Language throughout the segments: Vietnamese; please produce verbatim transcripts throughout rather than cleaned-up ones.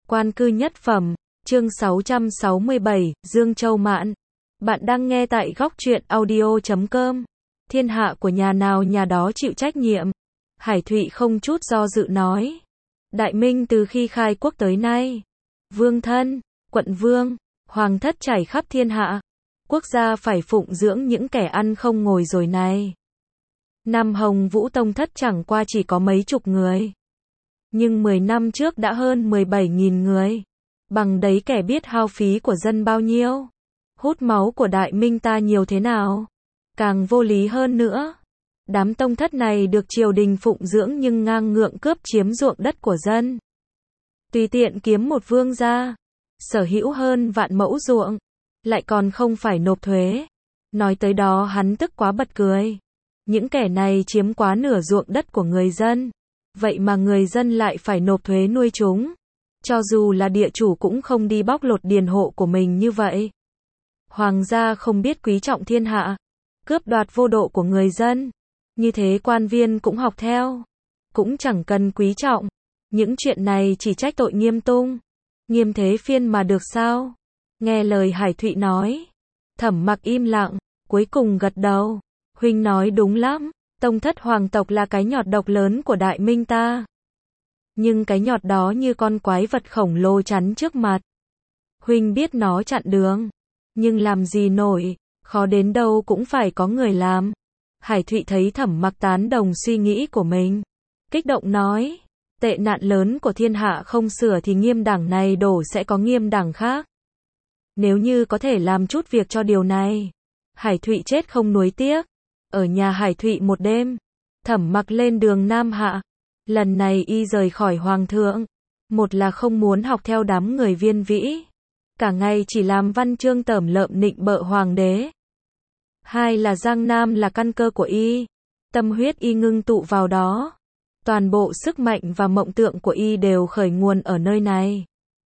Quan cư nhất phẩm, chương sáu trăm sáu mươi bảy, Dương Châu Mạn. Bạn đang nghe tại góc truyện audio chấm com. Thiên hạ của nhà nào nhà đó chịu trách nhiệm. Hải Thụy không chút do dự nói. Đại Minh từ khi khai quốc tới nay, vương thân, quận vương, hoàng thất trải khắp thiên hạ. Quốc gia phải phụng dưỡng những kẻ ăn không ngồi rồi này. Năm Hồng Vũ Tông thất chẳng qua chỉ có mấy chục người. Nhưng mười năm trước đã hơn mười bảy nghìn người. Bằng đấy kẻ biết hao phí của dân bao nhiêu. Hút máu của Đại Minh ta nhiều thế nào. Càng vô lý hơn nữa. Đám tông thất này được triều đình phụng dưỡng nhưng ngang ngượng cướp chiếm ruộng đất của dân. Tùy tiện kiếm một vương gia. Sở hữu hơn vạn mẫu ruộng. Lại còn không phải nộp thuế. Nói tới đó hắn tức quá bật cười. Những kẻ này chiếm quá nửa ruộng đất của người dân. Vậy mà người dân lại phải nộp thuế nuôi chúng. Cho dù là địa chủ cũng không đi bóc lột điền hộ của mình như vậy. Hoàng gia không biết quý trọng thiên hạ. Cướp đoạt vô độ của người dân. Như thế quan viên cũng học theo. Cũng chẳng cần quý trọng. Những chuyện này chỉ trách tội Nghiêm Tung. Nghiêm Thế Phiên mà được sao? Nghe lời Hải Thụy nói. Thẩm Mặc im lặng. Cuối cùng gật đầu. Huynh nói đúng lắm. Tông thất hoàng tộc là cái nhọt độc lớn của Đại Minh ta. Nhưng cái nhọt đó như con quái vật khổng lồ chắn trước mặt. Huynh biết nó chặn đường. Nhưng làm gì nổi. Khó đến đâu cũng phải có người làm. Hải Thụy thấy Thẩm Mặc tán đồng suy nghĩ của mình. Kích động nói. Tệ nạn lớn của thiên hạ không sửa thì nghiêm đảng này đổ sẽ có nghiêm đảng khác. Nếu như có thể làm chút việc cho điều này. Hải Thụy chết không nuối tiếc. Ở nhà Hải Thụy một đêm. Thẩm Mặc lên đường Nam Hạ. Lần này y rời khỏi hoàng thượng. Một là không muốn học theo đám người Viên Vĩ. Cả ngày chỉ làm văn chương tởm lợm nịnh bợ hoàng đế. Hai là Giang Nam là căn cơ của y. Tâm huyết y ngưng tụ vào đó. Toàn bộ sức mạnh và mộng tượng của y đều khởi nguồn ở nơi này.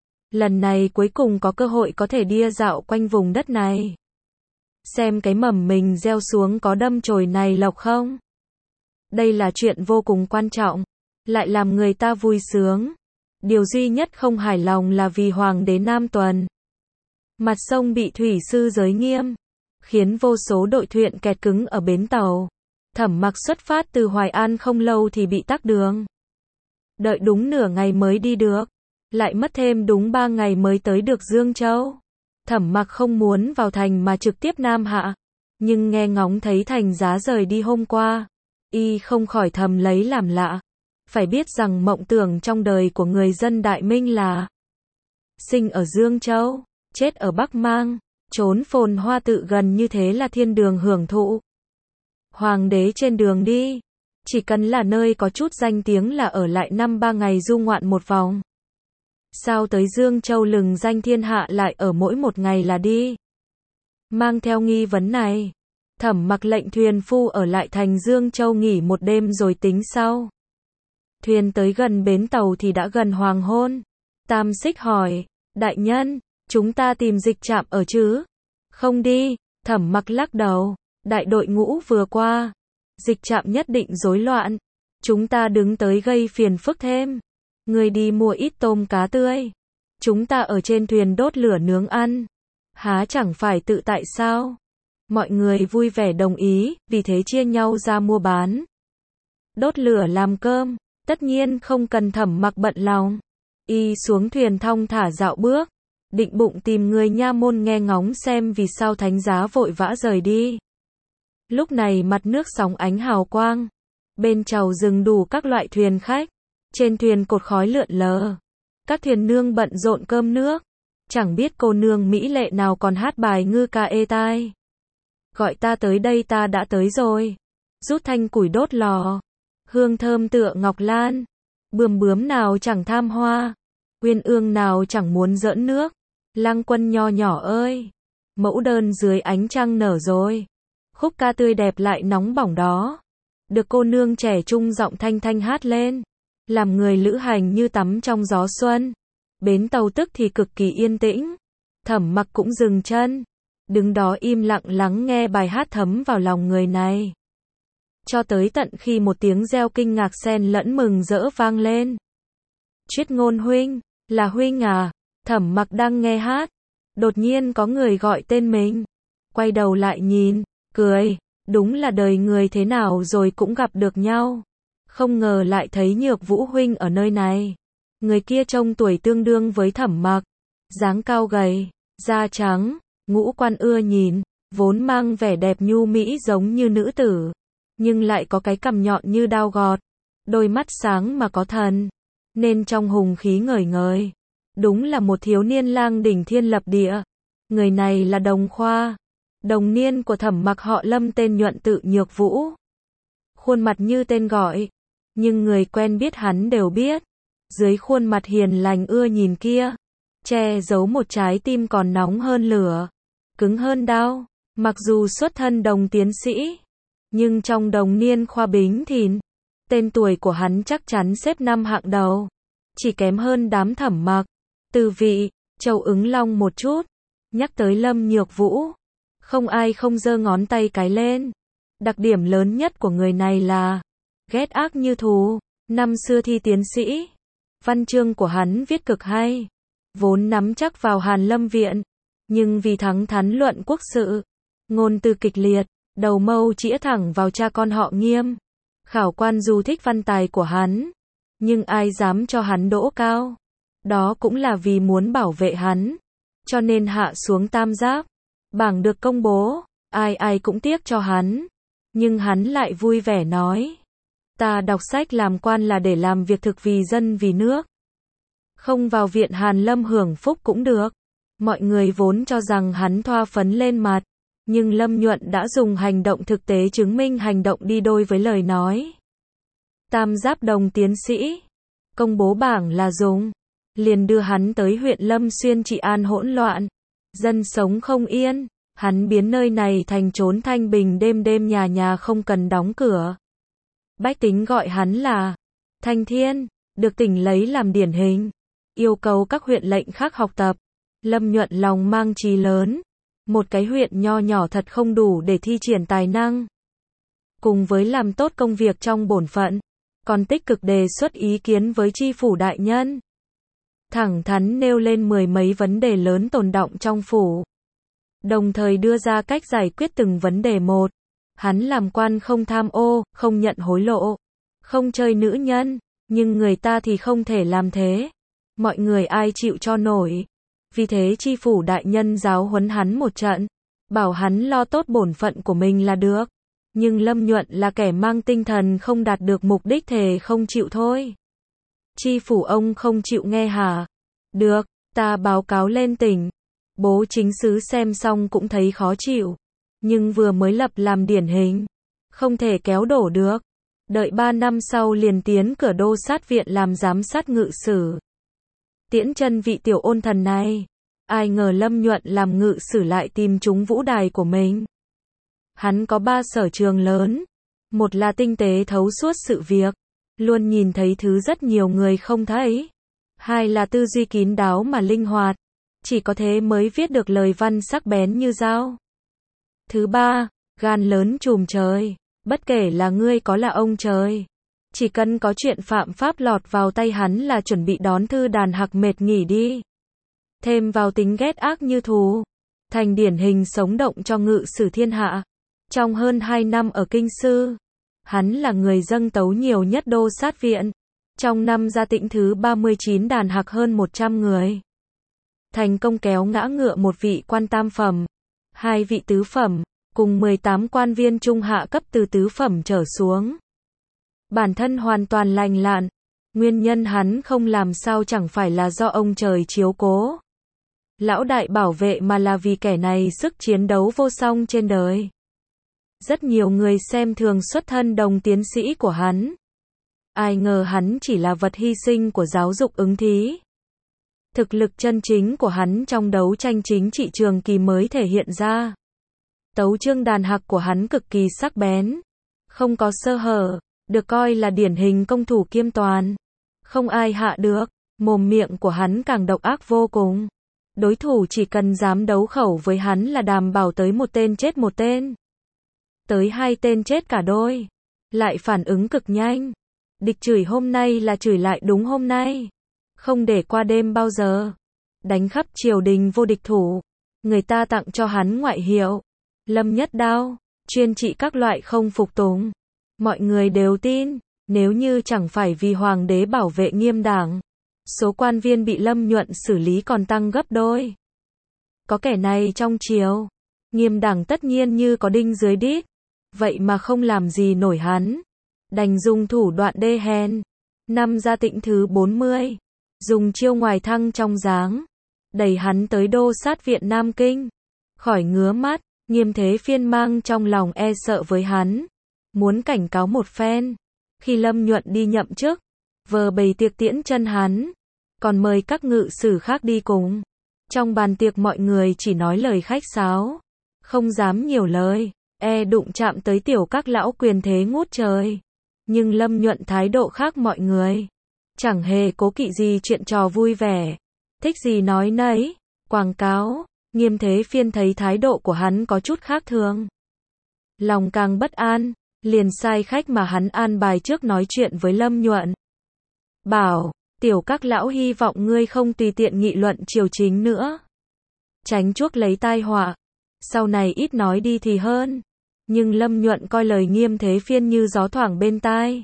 Lần này cuối cùng có cơ hội có thể đi dạo quanh vùng đất này. Xem cái mầm mình gieo xuống có đâm chồi này lộc không? Đây là chuyện vô cùng quan trọng. Lại làm người ta vui sướng. Điều duy nhất không hài lòng là vì hoàng đế Nam Tuần. Mặt sông bị thủy sư giới nghiêm. Khiến vô số đội thuyền kẹt cứng ở bến tàu. Thẩm Mặc xuất phát từ Hoài An không lâu thì bị tắc đường. Đợi đúng nửa ngày mới đi được. Lại mất thêm đúng ba ngày mới tới được Dương Châu. Thẩm Mặc không muốn vào thành mà trực tiếp Nam Hạ. Nhưng nghe ngóng thấy thành giá rời đi hôm qua. Y không khỏi thầm lấy làm lạ. Phải biết rằng mộng tưởng trong đời của người dân Đại Minh là sinh ở Dương Châu, chết ở Bắc Mang, trốn phồn hoa tự gần như thế là thiên đường hưởng thụ. Hoàng đế trên đường đi, chỉ cần là nơi có chút danh tiếng là ở lại năm ba ngày du ngoạn một vòng. Sao tới Dương Châu lừng danh thiên hạ lại ở mỗi một ngày là đi? Mang theo nghi vấn này, Thẩm Mặc lệnh thuyền phu ở lại thành Dương Châu nghỉ một đêm rồi tính sau. Thuyền tới gần bến tàu thì đã gần hoàng hôn. Tam Xích hỏi, đại nhân, chúng ta tìm dịch trạm ở chứ? Không đi, Thẩm Mặc lắc đầu, đại đội ngũ vừa qua. Dịch trạm nhất định rối loạn. Chúng ta đứng tới gây phiền phức thêm. Người đi mua ít tôm cá tươi. Chúng ta ở trên thuyền đốt lửa nướng ăn. Há chẳng phải tự tại sao? Mọi người vui vẻ đồng ý, vì thế chia nhau ra mua bán. Đốt lửa làm cơm, tất nhiên không cần Thẩm Mặc bận lòng. Y xuống thuyền thong thả dạo bước. Định bụng tìm người nha môn nghe ngóng xem vì sao thánh giá vội vã rời đi. Lúc này mặt nước sóng ánh hào quang. Bên chàu dừng đủ các loại thuyền khách. Trên thuyền cột khói lượn lờ. Các thuyền nương bận rộn cơm nước. Chẳng biết cô nương mỹ lệ nào còn hát bài ngư ca ê tai. Gọi ta tới đây ta đã tới rồi. Rút thanh củi đốt lò. Hương thơm tựa ngọc lan. Bướm bướm nào chẳng tham hoa. Uyên ương nào chẳng muốn giỡn nước. Lang quân nho nhỏ ơi. Mẫu đơn dưới ánh trăng nở rồi. Khúc ca tươi đẹp lại nóng bỏng đó. Được cô nương trẻ trung giọng thanh thanh hát lên. Làm người lữ hành như tắm trong gió xuân. Bến tàu tức thì cực kỳ yên tĩnh. Thẩm Mặc cũng dừng chân. Đứng đó im lặng lắng nghe bài hát thấm vào lòng người này. Cho tới tận khi một tiếng reo kinh ngạc xen lẫn mừng rỡ vang lên. Triết Ngôn huynh, Là Huynh à? Thẩm Mặc đang nghe hát, đột nhiên có người gọi tên mình. Quay đầu lại nhìn, cười, đúng là đời người thế nào rồi cũng gặp được nhau. Không ngờ lại thấy Nhược Vũ Huynh ở nơi này. Người kia trông tuổi tương đương với Thẩm Mặc, dáng cao gầy, da trắng, ngũ quan ưa nhìn, vốn mang vẻ đẹp nhu mỹ giống như nữ tử, nhưng lại có cái cằm nhọn như đao gọt, đôi mắt sáng mà có thần, nên trong hùng khí ngời ngời. Đúng là một thiếu niên lang đỉnh thiên lập địa. Người này là Đồng Khoa, đồng niên của Thẩm Mặc họ Lâm, tên nhuận tự Nhược Vũ. Khuôn mặt như tên gọi, nhưng người quen biết hắn đều biết. Dưới khuôn mặt hiền lành ưa nhìn kia, che giấu một trái tim còn nóng hơn lửa, cứng hơn đao. Mặc dù xuất thân Đồng tiến sĩ, nhưng trong đồng niên khoa Bính Thìn, tên tuổi của hắn chắc chắn xếp năm hạng đầu, chỉ kém hơn đám Thẩm Mặc, Từ Vị, Châu Ứng Long một chút. Nhắc tới Lâm Nhược Vũ, không ai không giơ ngón tay cái lên. Đặc điểm lớn nhất của người này là ghét ác như thù. Năm xưa thi tiến sĩ, văn chương của hắn viết cực hay, vốn nắm chắc vào Hàn Lâm viện, nhưng vì thắng thắn luận quốc sự, ngôn từ kịch liệt, đầu mâu chĩa thẳng vào cha con họ Nghiêm. Khảo quan dù thích văn tài của hắn, nhưng ai dám cho hắn đỗ cao. Đó cũng là vì muốn bảo vệ hắn, cho nên hạ xuống tam giáp. Bảng được công bố, ai ai cũng tiếc cho hắn, nhưng hắn lại vui vẻ nói: ta đọc sách làm quan là để làm việc thực vì dân vì nước, không vào viện Hàn Lâm hưởng phúc cũng được. Mọi người vốn cho rằng hắn thoa phấn lên mặt, nhưng Lâm Nhuận đã dùng hành động thực tế chứng minh hành động đi đôi với lời nói. Tam giáp Đồng tiến sĩ, công bố bảng là dùng, liền đưa hắn tới huyện Lâm Xuyên trị an hỗn loạn, dân sống không yên. Hắn biến nơi này thành trốn thanh bình, đêm đêm nhà nhà không cần đóng cửa. Bách tính gọi hắn là Thanh Thiên, được tỉnh lấy làm điển hình, yêu cầu các huyện lệnh khác học tập. Lâm Nhuận lòng mang chí lớn, một cái huyện nho nhỏ thật không đủ để thi triển tài năng. Cùng với làm tốt công việc trong bổn phận, còn tích cực đề xuất ý kiến với tri phủ đại nhân, thẳng thắn nêu lên mười mấy vấn đề lớn tồn đọng trong phủ, đồng thời đưa ra cách giải quyết từng vấn đề một. Hắn làm quan không tham ô, không nhận hối lộ, không chơi nữ nhân, nhưng người ta thì không thể làm thế. Mọi người ai chịu cho nổi. Vì thế tri phủ đại nhân giáo huấn hắn một trận, bảo hắn lo tốt bổn phận của mình là được. Nhưng Lâm Nhuận là kẻ mang tinh thần không đạt được mục đích thề không chịu thôi. Tri phủ ông không chịu nghe hả? Được, ta báo cáo lên tỉnh. Bố chính xứ xem xong cũng thấy khó chịu, nhưng vừa mới lập làm điển hình, không thể kéo đổ được. Đợi ba năm sau liền tiến cửa đô sát viện làm giám sát ngự sử. Tiễn chân vị tiểu ôn thần này. Ai ngờ Lâm Nhuận làm ngự sử lại tìm trúng vũ đài của mình. Hắn có ba sở trường lớn. Một là tinh tế thấu suốt sự việc, luôn nhìn thấy thứ rất nhiều người không thấy. Hai là tư duy kín đáo mà linh hoạt, chỉ có thế mới viết được lời văn sắc bén như dao. Thứ ba, gan lớn trùm trời, bất kể là ngươi có là ông trời, chỉ cần có chuyện phạm pháp lọt vào tay hắn là chuẩn bị đón thư đàn hạc mệt nghỉ đi. Thêm vào tính ghét ác như thù, thành điển hình sống động cho ngự sử thiên hạ. Trong hơn hai năm ở kinh sư, hắn là người dâng tấu nhiều nhất đô sát viện. Trong năm ra tĩnh thứ ba mươi chín đàn hạc hơn một trăm người. Thành công kéo ngã ngựa một vị quan tam phẩm, hai vị tứ phẩm, cùng mười tám quan viên trung hạ cấp từ tứ phẩm trở xuống. Bản thân hoàn toàn lành lặn, nguyên nhân hắn không làm sao chẳng phải là do ông trời chiếu cố, lão đại bảo vệ, mà là vì kẻ này sức chiến đấu vô song trên đời. Rất nhiều người xem thường xuất thân Đồng tiến sĩ của hắn. Ai ngờ hắn chỉ là vật hy sinh của giáo dục ứng thí. Thực lực chân chính của hắn trong đấu tranh chính trị trường kỳ mới thể hiện ra. Tấu chương đàn hạc của hắn cực kỳ sắc bén, không có sơ hở, được coi là điển hình công thủ kiêm toàn. Không ai hạ được, mồm miệng của hắn càng độc ác vô cùng. Đối thủ chỉ cần dám đấu khẩu với hắn là đảm bảo tới một tên chết một tên. Tới hai tên chết cả đôi. Lại phản ứng cực nhanh. Địch chửi hôm nay là chửi lại đúng hôm nay. không để qua đêm bao giờ. Đánh khắp triều đình vô địch thủ. Người ta tặng cho hắn ngoại hiệu Lâm Nhất Đao, chuyên trị các loại không phục tùng. Mọi người đều tin, nếu như chẳng phải vì hoàng đế bảo vệ Nghiêm Đảng, số quan viên bị Lâm Nhuận xử lý còn tăng gấp đôi. Có kẻ này trong triều, Nghiêm Đảng tất nhiên như có đinh dưới đít, vậy mà không làm gì nổi hắn, đành dùng thủ đoạn đê hèn. Năm Gia Tĩnh thứ bốn mươi, dùng chiêu ngoài thăng trong dáng, đẩy hắn tới đô sát viện Nam Kinh. Khỏi ngứa mắt, Nghiêm Thế Phiên mang trong lòng e sợ với hắn, muốn cảnh cáo một phen. Khi Lâm Nhuận đi nhậm chức, vờ bày tiệc tiễn chân hắn, còn mời các ngự sử khác đi cùng. Trong bàn tiệc mọi người chỉ nói lời khách sáo, không dám nhiều lời, e đụng chạm tới tiểu các lão quyền thế ngút trời. Nhưng Lâm Nhuận thái độ khác mọi người, chẳng hề cố kỵ gì chuyện trò vui vẻ, thích gì nói nấy, quảng cáo. Nghiêm Thế Phiên thấy thái độ của hắn có chút khác thường, lòng càng bất an, liền sai khách mà hắn an bài trước nói chuyện với Lâm Nhuận. Bảo, tiểu các lão hy vọng ngươi không tùy tiện nghị luận triều chính nữa, tránh chuốc lấy tai họa, sau này ít nói đi thì hơn. Nhưng Lâm Nhuận coi lời Nghiêm Thế Phiên như gió thoảng bên tai.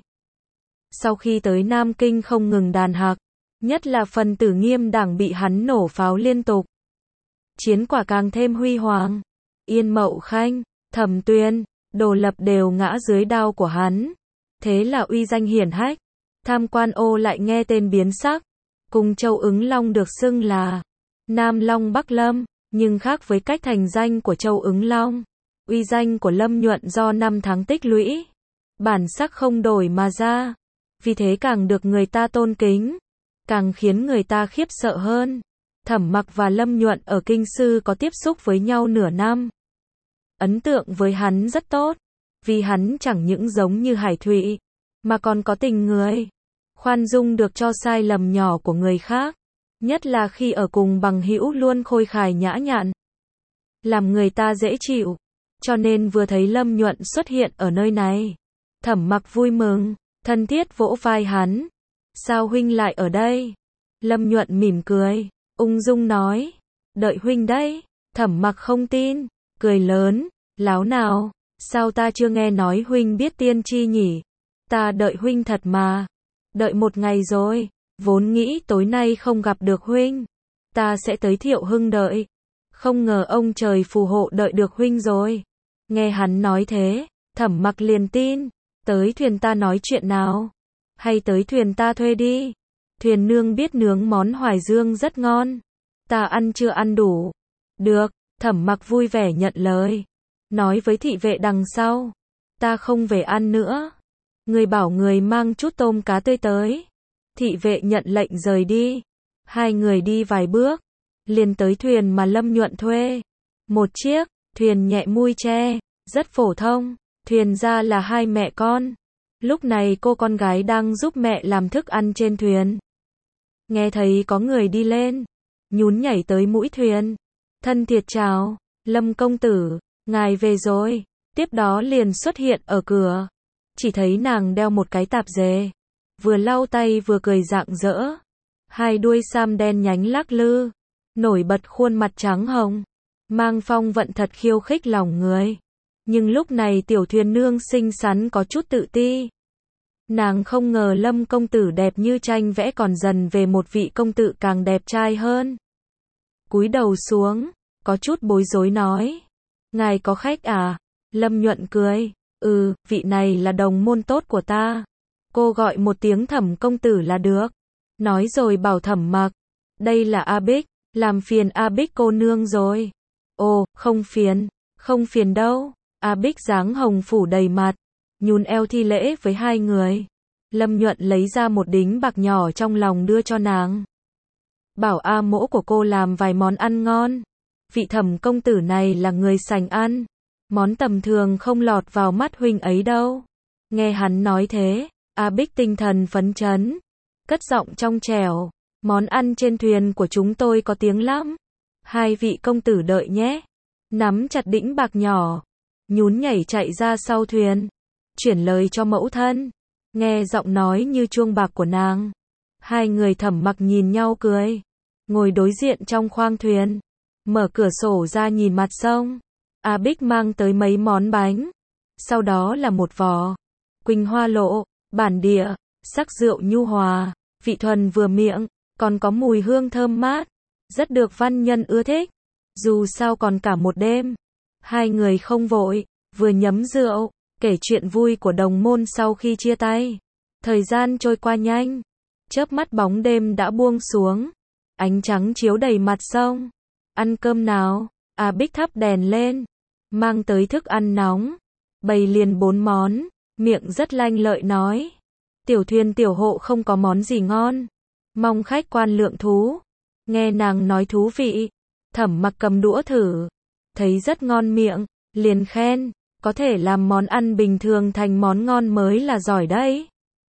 Sau khi tới Nam Kinh không ngừng đàn hạc, nhất là phần tử Nghiêm Đảng bị hắn nổ pháo liên tục. Chiến quả càng thêm huy hoàng. Yên Mậu Khanh, Thẩm Tuyên, Đồ Lập đều ngã dưới đao của hắn. Thế là uy danh hiển hách. Tham quan ô lại nghe tên biến sắc. Cùng Châu Ứng Long được xưng là Nam Long Bắc Lâm, nhưng khác với cách thành danh của Châu Ứng Long, uy danh của Lâm Nhuận do năm tháng tích lũy, bản sắc không đổi mà ra, vì thế càng được người ta tôn kính, càng khiến người ta khiếp sợ hơn. Thẩm Mặc và Lâm Nhuận ở kinh sư có tiếp xúc với nhau nửa năm. Ấn tượng với hắn rất tốt, vì hắn chẳng những giống như Hải Thụy, mà còn có tình người, khoan dung được cho sai lầm nhỏ của người khác, nhất là khi ở cùng bằng hữu luôn khôi khải nhã nhặn, làm người ta dễ chịu. Cho nên vừa thấy Lâm Nhuận xuất hiện ở nơi này, Thẩm Mặc vui mừng, thân thiết vỗ vai hắn. Sao huynh lại ở đây? Lâm Nhuận mỉm cười, ung dung nói, đợi huynh đấy. Thẩm Mặc không tin, cười lớn, láo nào, sao ta chưa nghe nói huynh biết tiên tri nhỉ? Ta đợi huynh thật mà, đợi một ngày rồi, vốn nghĩ tối nay không gặp được huynh, ta sẽ tới Thiệu Hưng đợi, không ngờ ông trời phù hộ đợi được huynh rồi. Nghe hắn nói thế, Thẩm Mặc liền tin, tới thuyền ta nói chuyện nào, hay tới thuyền ta thuê đi, thuyền nương biết nướng món hoài dương rất ngon, ta ăn chưa ăn đủ. Được, Thẩm Mặc vui vẻ nhận lời, nói với thị vệ đằng sau, ta không về ăn nữa, người bảo người mang chút tôm cá tươi tới. Thị vệ nhận lệnh rời đi, hai người đi vài bước, liền tới thuyền mà Lâm Nhuận thuê, một chiếc thuyền nhẹ mui tre, rất phổ thông. Thuyền ra là hai mẹ con. Lúc này cô con gái đang giúp mẹ làm thức ăn trên thuyền. Nghe thấy có người đi lên, nhún nhảy tới mũi thuyền, thân thiệt chào, Lâm công tử, ngài về rồi. Tiếp đó liền xuất hiện ở cửa, chỉ thấy nàng đeo một cái tạp dề, vừa lau tay vừa cười rạng rỡ, hai đuôi sam đen nhánh lắc lư, nổi bật khuôn mặt trắng hồng, mang phong vận thật khiêu khích lòng người. Nhưng lúc này tiểu thuyền nương xinh xắn có chút tự ti. Nàng không ngờ Lâm công tử đẹp như tranh vẽ còn dần về một vị công tử càng đẹp trai hơn. Cúi đầu xuống, có chút bối rối nói, ngài có khách à? Lâm Nhuận cười, ừ, vị này là đồng môn tốt của ta, cô gọi một tiếng Thẩm công tử là được. Nói rồi bảo Thẩm Mặc, đây là A Bích, làm phiền A Bích cô nương rồi. Ồ, không phiền, không phiền đâu. A Bích dáng hồng phủ đầy mặt, nhún eo thi lễ với hai người. Lâm Nhuận lấy ra một đính bạc nhỏ trong lòng đưa cho nàng, bảo A mỗ của cô làm vài món ăn ngon. Vị Thẩm công tử này là người sành ăn, món tầm thường không lọt vào mắt huynh ấy đâu. Nghe hắn nói thế, A Bích tinh thần phấn chấn, cất giọng trong trẻo, món ăn trên thuyền của chúng tôi có tiếng lắm, hai vị công tử đợi nhé. Nắm chặt đĩnh bạc nhỏ, nhún nhảy chạy ra sau thuyền, chuyển lời cho mẫu thân. Nghe giọng nói như chuông bạc của nàng, Hai người Thẩm Mặc nhìn nhau cười, ngồi đối diện trong khoang thuyền, mở cửa sổ ra nhìn mặt sông. A Bích mang tới mấy món bánh, sau đó là một vò quỳnh hoa lộ, bản địa, sắc rượu nhu hòa, vị thuần vừa miệng, còn có mùi hương thơm mát, rất được văn nhân ưa thích. Dù sao còn cả một đêm, hai người không vội, vừa nhấm rượu, kể chuyện vui của đồng môn sau khi chia tay. Thời gian trôi qua nhanh, chớp mắt bóng đêm đã buông xuống, ánh trắng chiếu đầy mặt sông. Ăn cơm nào? A Bích thắp đèn lên, mang tới thức ăn nóng, bày liền bốn món, miệng rất lanh lợi nói. Tiểu thuyền tiểu hộ không có món gì ngon, mong khách quan lượng thú. Nghe nàng nói thú vị, Thẩm Mặc cầm đũa thử, thấy rất ngon miệng, liền khen, có thể làm món ăn bình thường thành món ngon mới là giỏi đấy.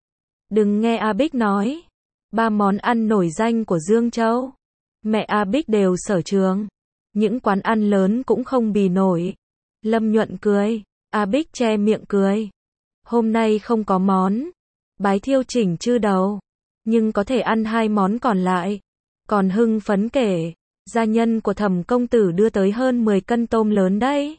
Đừng nghe A Bích nói, ba món ăn nổi danh của Dương Châu, mẹ A Bích đều sở trường, những quán ăn lớn cũng không bì nổi. Lâm Nhuận cười, A Bích che miệng cười. Hôm nay không có món bái thiêu chỉnh chư đầu, nhưng có thể ăn hai món còn lại. Còn hưng phấn kể, gia nhân của Thẩm công tử đưa tới hơn mười cân tôm lớn đấy.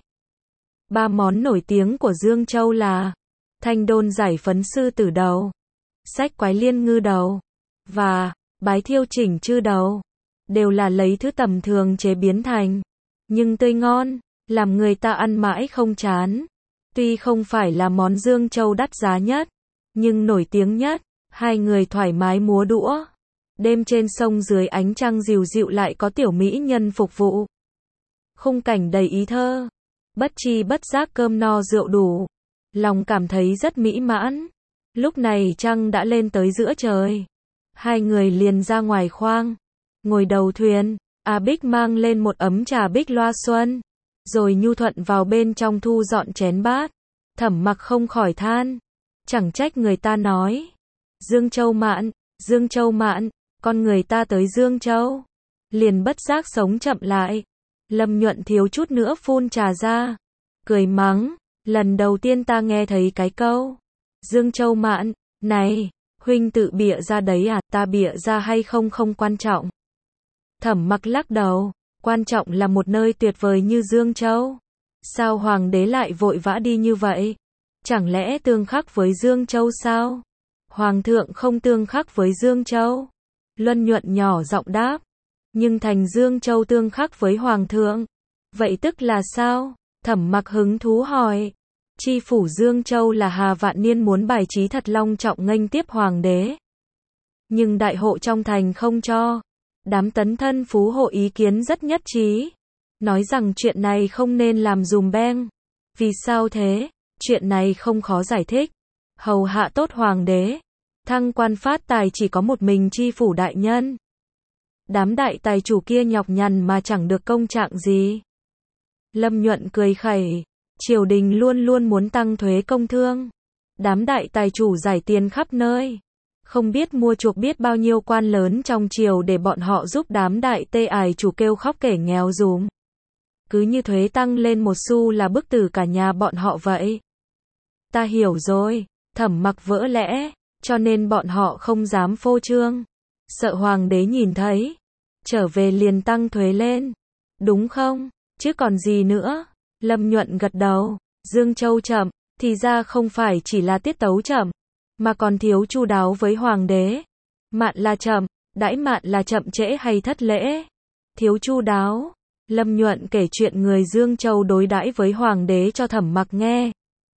Ba món nổi tiếng của Dương Châu là thanh đôn giải phấn sư tử đầu, sách quái liên ngư đầu và bái thiêu chỉnh chư đầu, đều là lấy thứ tầm thường chế biến thành, nhưng tươi ngon, làm người ta ăn mãi không chán. Tuy không phải là món Dương Châu đắt giá nhất, nhưng nổi tiếng nhất. Hai người thoải mái múa đũa. Đêm trên sông dưới ánh trăng dịu dịu lại có tiểu mỹ nhân phục vụ. Khung cảnh đầy ý thơ. Bất chi bất giác cơm no rượu đủ, lòng cảm thấy rất mỹ mãn. Lúc này trăng đã lên tới giữa trời. Hai người liền ra ngoài khoang, ngồi đầu thuyền. A Bích mang lên một ấm trà bích loa xuân, rồi nhu thuận vào bên trong thu dọn chén bát. Thẩm Mặc không khỏi than, chẳng trách người ta nói Dương Châu mạn, Dương Châu mạn, con người ta tới Dương Châu liền bất giác sống chậm lại. Lâm Nhuận thiếu chút nữa phun trà ra, cười mắng, lần đầu tiên ta nghe thấy cái câu Dương Châu mạn này, huynh tự bịa ra đấy à? Ta bịa ra hay không không quan trọng. Thẩm Mặc lắc đầu, quan trọng là một nơi tuyệt vời như Dương Châu. Sao hoàng đế lại vội vã đi như vậy? Chẳng lẽ tương khắc với Dương Châu sao? Hoàng thượng không tương khắc với Dương Châu. Luân Nhuận nhỏ giọng đáp, nhưng thành Dương Châu tương khắc với Hoàng thượng. Vậy tức là sao? Thẩm Mặc hứng thú hỏi. Chi phủ Dương Châu là Hà Vạn Niên muốn bài trí thật long trọng nghênh tiếp Hoàng đế. Nhưng đại hộ trong thành không cho. Đám tấn thân phú hộ ý kiến rất nhất trí, nói rằng chuyện này không nên làm dùm beng. Vì sao thế? Chuyện này không khó giải thích. Hầu hạ tốt Hoàng đế, thăng quan phát tài chỉ có một mình chi phủ đại nhân. Đám đại tài chủ kia nhọc nhằn mà chẳng được công trạng gì. Lâm Nhuận cười khẩy, triều đình luôn luôn muốn tăng thuế công thương. Đám đại tài chủ giải tiền khắp nơi, không biết mua chuộc biết bao nhiêu quan lớn trong triều để bọn họ giúp đám đại tê ải chủ kêu khóc kể nghèo dùm. Cứ như thuế tăng lên một xu là bức tử cả nhà bọn họ vậy. Ta hiểu rồi. Thẩm Mặc vỡ lẽ, cho nên bọn họ không dám phô trương, sợ hoàng đế nhìn thấy, trở về liền tăng thuế lên, đúng không? Chứ còn gì nữa? Lâm Nhuận gật đầu. Dương Châu chậm, thì ra không phải chỉ là tiết tấu chậm, mà còn thiếu chu đáo với hoàng đế. Mạn là chậm, đãi mạn là chậm trễ hay thất lễ? Thiếu chu đáo. Lâm Nhuận kể chuyện người Dương Châu đối đãi với hoàng đế cho Thẩm Mặc nghe.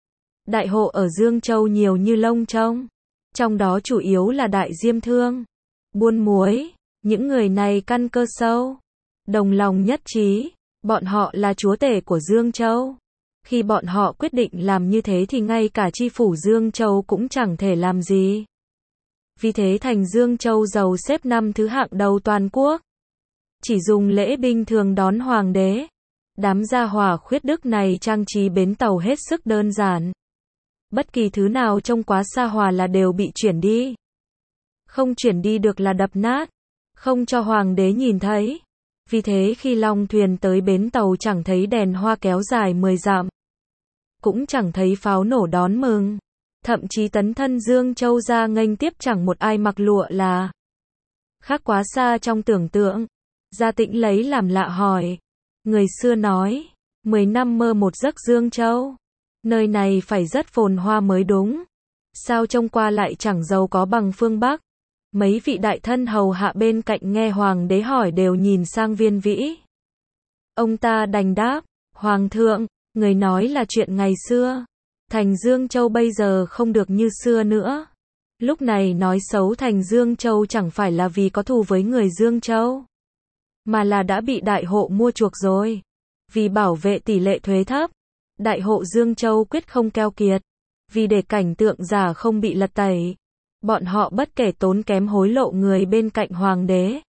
Đại hộ ở Dương Châu nhiều như lông trông, trong đó chủ yếu là đại diêm thương, buôn muối. Những người này căn cơ sâu, đồng lòng nhất trí, bọn họ là chúa tể của Dương Châu. Khi bọn họ quyết định làm như thế thì ngay cả chi phủ Dương Châu cũng chẳng thể làm gì. Vì thế thành Dương Châu giàu xếp năm thứ hạng đầu toàn quốc. Chỉ dùng lễ bình thường đón hoàng đế. Đám gia hỏa khuyết đức này trang trí bến tàu hết sức đơn giản. Bất kỳ thứ nào trông quá xa hoa là đều bị chuyển đi. Không chuyển đi được là đập nát, không cho hoàng đế nhìn thấy. Vì thế khi long thuyền tới bến tàu chẳng thấy đèn hoa kéo dài mười dặm, cũng chẳng thấy pháo nổ đón mừng. Thậm chí tấn thân Dương Châu ra nghênh tiếp chẳng một ai mặc lụa là. khác quá xa trong tưởng tượng. Gia Tĩnh lấy làm lạ hỏi. Người xưa nói, mười năm mơ một giấc Dương Châu. Nơi này phải rất phồn hoa mới đúng. Sao trông qua lại chẳng giàu có bằng phương Bắc? Mấy vị đại thân hầu hạ bên cạnh nghe hoàng đế hỏi đều nhìn sang Viên Vĩ. Ông ta đành đáp, Hoàng thượng, người nói là chuyện ngày xưa. Thành Dương Châu bây giờ không được như xưa nữa. Lúc này nói xấu thành Dương Châu chẳng phải là vì có thù với người Dương Châu, mà là đã bị đại hộ mua chuộc rồi. Vì bảo vệ tỷ lệ thuế thấp, đại hộ Dương Châu quyết không keo kiệt. Vì để cảnh tượng giả không bị lật tẩy, bọn họ bất kể tốn kém hối lộ người bên cạnh hoàng đế.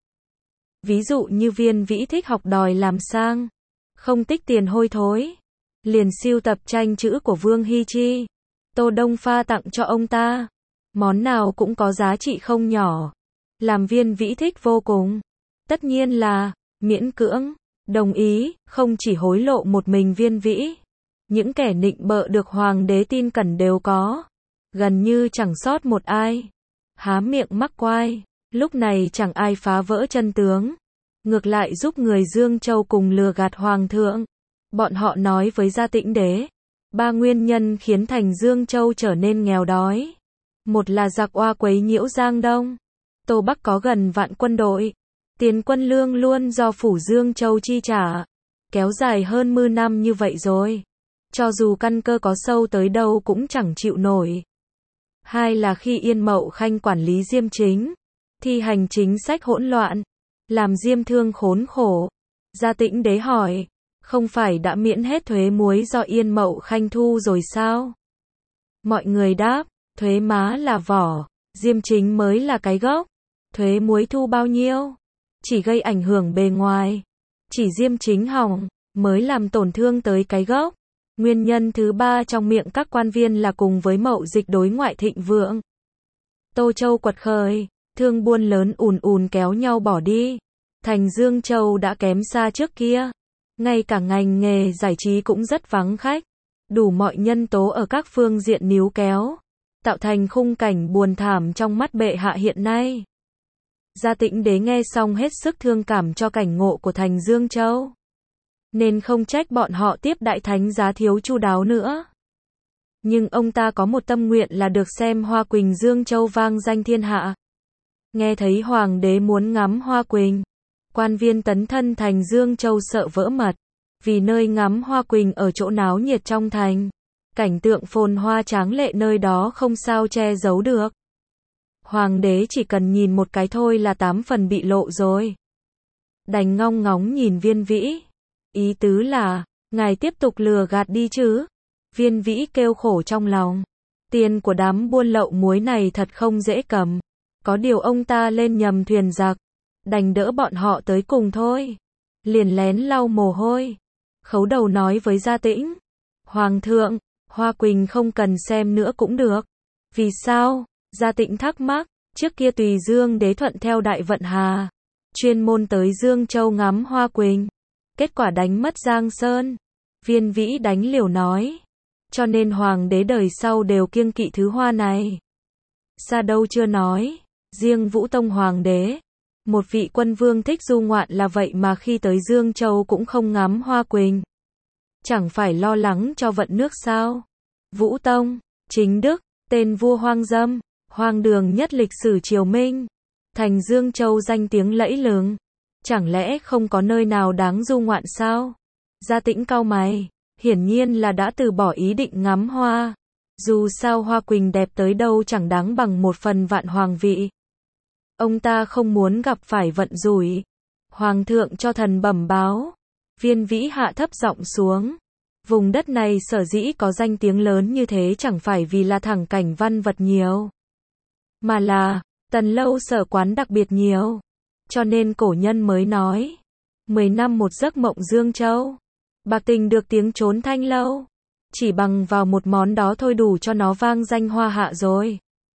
Ví dụ như Viên Vĩ thích học đòi làm sang, không tích tiền hôi thối, liền sưu tập tranh chữ của Vương Hy Chi, Tô Đông pha tặng cho ông ta. Món nào cũng có giá trị không nhỏ, làm Viên Vĩ thích vô cùng. Tất nhiên là miễn cưỡng đồng ý, không chỉ hối lộ một mình Viên Vĩ. Những kẻ nịnh bợ được hoàng đế tin cẩn đều có, gần như chẳng sót một ai. Há miệng mắc quai, lúc này chẳng ai phá vỡ chân tướng, ngược lại giúp người Dương Châu cùng lừa gạt hoàng thượng. Bọn họ nói với Gia Tĩnh đế, ba nguyên nhân khiến thành Dương Châu trở nên nghèo đói. Một là giặc oa quấy nhiễu Giang Đông, Tô Bắc có gần vạn quân đội, tiền quân lương luôn do phủ Dương Châu chi trả, kéo dài hơn mười năm như vậy rồi. Cho dù căn cơ có sâu tới đâu cũng chẳng chịu nổi. Hai là khi Yên Mậu Khanh quản lý Diêm Chính, thi hành chính sách hỗn loạn, làm Diêm Thương khốn khổ. Gia Tĩnh đế hỏi, không phải đã miễn hết thuế muối do Yên Mậu Khanh thu rồi sao? Mọi người đáp, thuế má là vỏ, Diêm Chính mới là cái gốc. Thuế muối thu bao nhiêu? Chỉ gây ảnh hưởng bề ngoài. Chỉ Diêm Chính hỏng, mới làm tổn thương tới cái gốc. Nguyên nhân thứ ba trong miệng các quan viên là cùng với mậu dịch đối ngoại thịnh vượng. Tô Châu quật khởi, thương buôn lớn ùn ùn kéo nhau bỏ đi. Thành Dương Châu đã kém xa trước kia. Ngay cả ngành nghề giải trí cũng rất vắng khách. Đủ mọi nhân tố ở các phương diện níu kéo, tạo thành khung cảnh buồn thảm trong mắt bệ hạ hiện nay. Gia Tĩnh đế nghe xong hết sức thương cảm cho cảnh ngộ của thành Dương Châu, nên không trách bọn họ tiếp đại thánh giá thiếu chu đáo nữa. Nhưng ông ta có một tâm nguyện là được xem Hoa Quỳnh Dương Châu vang danh thiên hạ. Nghe thấy hoàng đế muốn ngắm Hoa Quỳnh, quan viên tấn thân thành Dương Châu sợ vỡ mật, vì nơi ngắm Hoa Quỳnh ở chỗ náo nhiệt trong thành. Cảnh tượng phồn hoa tráng lệ nơi đó không sao che giấu được. Hoàng đế chỉ cần nhìn một cái thôi là tám phần bị lộ rồi. Đành ngong ngóng nhìn Viên Vĩ. Ý tứ là, ngài tiếp tục lừa gạt đi chứ. Viên Vĩ kêu khổ trong lòng. Tiền của đám buôn lậu muối này thật không dễ cầm. Có điều ông ta lên nhầm thuyền giặc, đành đỡ bọn họ tới cùng thôi. Liền lén lau mồ hôi, khấu đầu nói với Gia Tĩnh. Hoàng thượng, Hoa Quỳnh không cần xem nữa cũng được. Vì sao? Gia Tĩnh thắc mắc. Trước kia Tùy Dương đế thuận theo Đại Vận Hà, chuyên môn tới Dương Châu ngắm Hoa Quỳnh. Kết quả đánh mất Giang Sơn. Viên Vĩ đánh liều nói. Cho nên hoàng đế đời sau đều kiêng kỵ thứ hoa này. Xa đâu chưa nói. Riêng Vũ Tông hoàng đế, một vị quân vương thích du ngoạn là vậy mà khi tới Dương Châu cũng không ngắm Hoa Quỳnh. Chẳng phải lo lắng cho vận nước sao? Vũ Tông, chính đức, tên vua hoang dâm, hoang đường nhất lịch sử triều Minh. Thành Dương Châu danh tiếng lẫy lừng. Chẳng lẽ không có nơi nào đáng du ngoạn sao? Gia Tĩnh cau mày, hiển nhiên là đã từ bỏ ý định ngắm hoa. Dù sao Hoa Quỳnh đẹp tới đâu chẳng đáng bằng một phần vạn hoàng vị. Ông ta không muốn gặp phải vận rủi. Hoàng thượng cho thần bẩm báo. Viên Vĩ hạ thấp giọng xuống. Vùng đất này sở dĩ có danh tiếng lớn như thế chẳng phải vì là thẳng cảnh văn vật nhiều, mà là Tần lâu sở quán đặc biệt nhiều. Cho nên cổ nhân mới nói, mười năm một giấc mộng Dương Châu, bạc tình được tiếng trốn thanh lâu. Chỉ bằng vào một món đó thôi đủ cho nó vang danh hoa hạ rồi.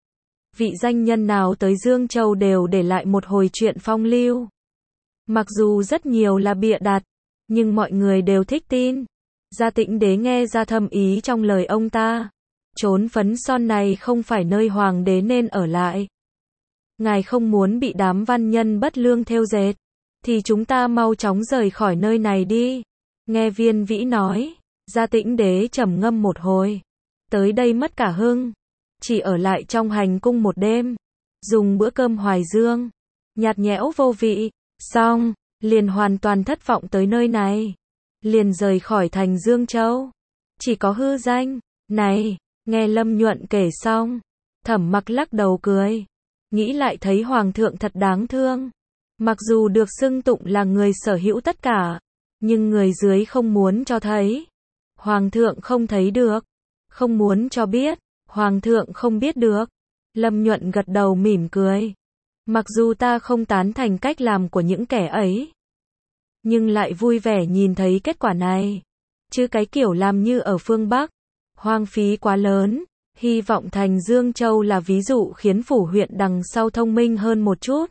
Vị danh nhân nào tới Dương Châu đều để lại một hồi chuyện phong lưu. Mặc dù rất nhiều là bịa đặt, nhưng mọi người đều thích tin. Gia Tĩnh đế nghe ra thâm ý trong lời ông ta. Chốn phấn son này không phải nơi hoàng đế nên ở lại. ngài không muốn bị đám văn nhân bất lương thêu dệt, thì chúng ta mau chóng rời khỏi nơi này đi. Nghe Viên Vĩ nói, Gia Tĩnh Đế trầm ngâm một hồi. Tới đây mất cả hưng, chỉ ở lại trong hành cung một đêm, dùng bữa cơm hoài dương, nhạt nhẽo vô vị, xong, liền hoàn toàn thất vọng tới nơi này. Liền rời khỏi thành Dương Châu. Chỉ có hư danh. Này, nghe Lâm Nhuận kể xong, Thẩm Mặc lắc đầu cười. Nghĩ lại thấy Hoàng thượng thật đáng thương. Mặc dù được xưng tụng là người sở hữu tất cả, nhưng người dưới không muốn cho thấy. Hoàng thượng không thấy được. Không muốn cho biết. Hoàng thượng không biết được. Lâm Nhuận gật đầu mỉm cười. Mặc dù ta không tán thành cách làm của những kẻ ấy, nhưng lại vui vẻ nhìn thấy kết quả này. Chứ cái kiểu làm như ở phương Bắc, hoang phí quá lớn. Hy vọng thành Dương Châu là ví dụ khiến phủ huyện đằng sau thông minh hơn một chút.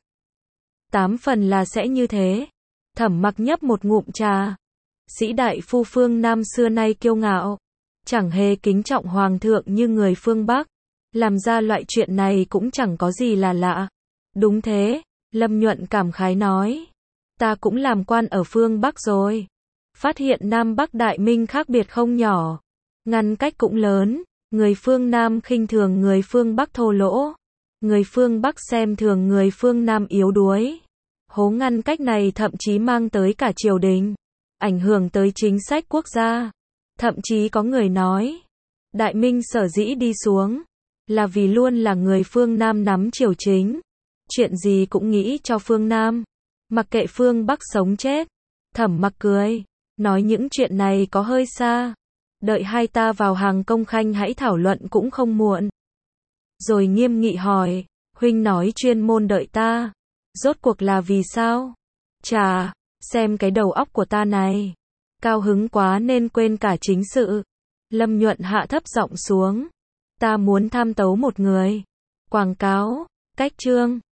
Tám phần là sẽ như thế. Thẩm Mặc nhấp một ngụm trà. Sĩ đại phu phương Nam xưa nay kiêu ngạo, chẳng hề kính trọng hoàng thượng như người phương Bắc. Làm ra loại chuyện này cũng chẳng có gì là lạ. Đúng thế, Lâm Nhuận cảm khái nói. Ta cũng làm quan ở phương Bắc rồi. Phát hiện Nam Bắc đại minh khác biệt không nhỏ. Ngăn cách cũng lớn. Người phương Nam khinh thường người phương Bắc thô lỗ. Người phương Bắc xem thường người phương Nam yếu đuối. Hố ngăn cách này thậm chí mang tới cả triều đình, ảnh hưởng tới chính sách quốc gia. Thậm chí có người nói, Đại Minh sở dĩ đi xuống, là vì luôn là người phương Nam nắm triều chính. Chuyện gì cũng nghĩ cho phương Nam, mặc kệ phương Bắc sống chết. Thẩm Mặc cười, nói những chuyện này có hơi xa. Đợi hai ta vào hàng công khanh hãy thảo luận cũng không muộn. Rồi nghiêm nghị hỏi, huynh nói chuyên môn đợi ta, rốt cuộc là vì sao? Chà, xem cái đầu óc của ta này. Cao hứng quá nên quên cả chính sự. Lâm Nhuận hạ thấp giọng xuống. Ta muốn tham tấu một người. Quảng cáo, cách chương.